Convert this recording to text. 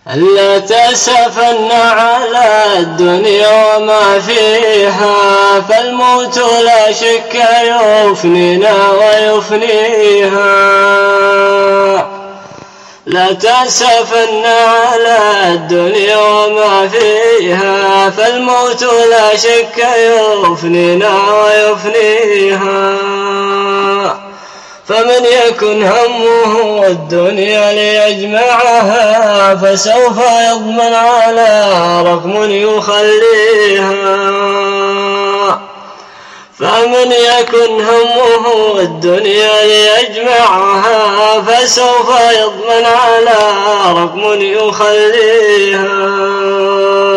ألا تأسفن على الدنيا وما فيها، فالموت لا شك يفنينا ويفنيها. لا تأسفن على الدنيا وما فيها، فالموت لا شك يفنينا ويفنيها. فمن يكن همه الدنيا ليجمعها، فسوف يضمن على رقم يخليها. فمن يكن همه الدنيا ليجمعها، فسوف يضمن على رقم يخليها.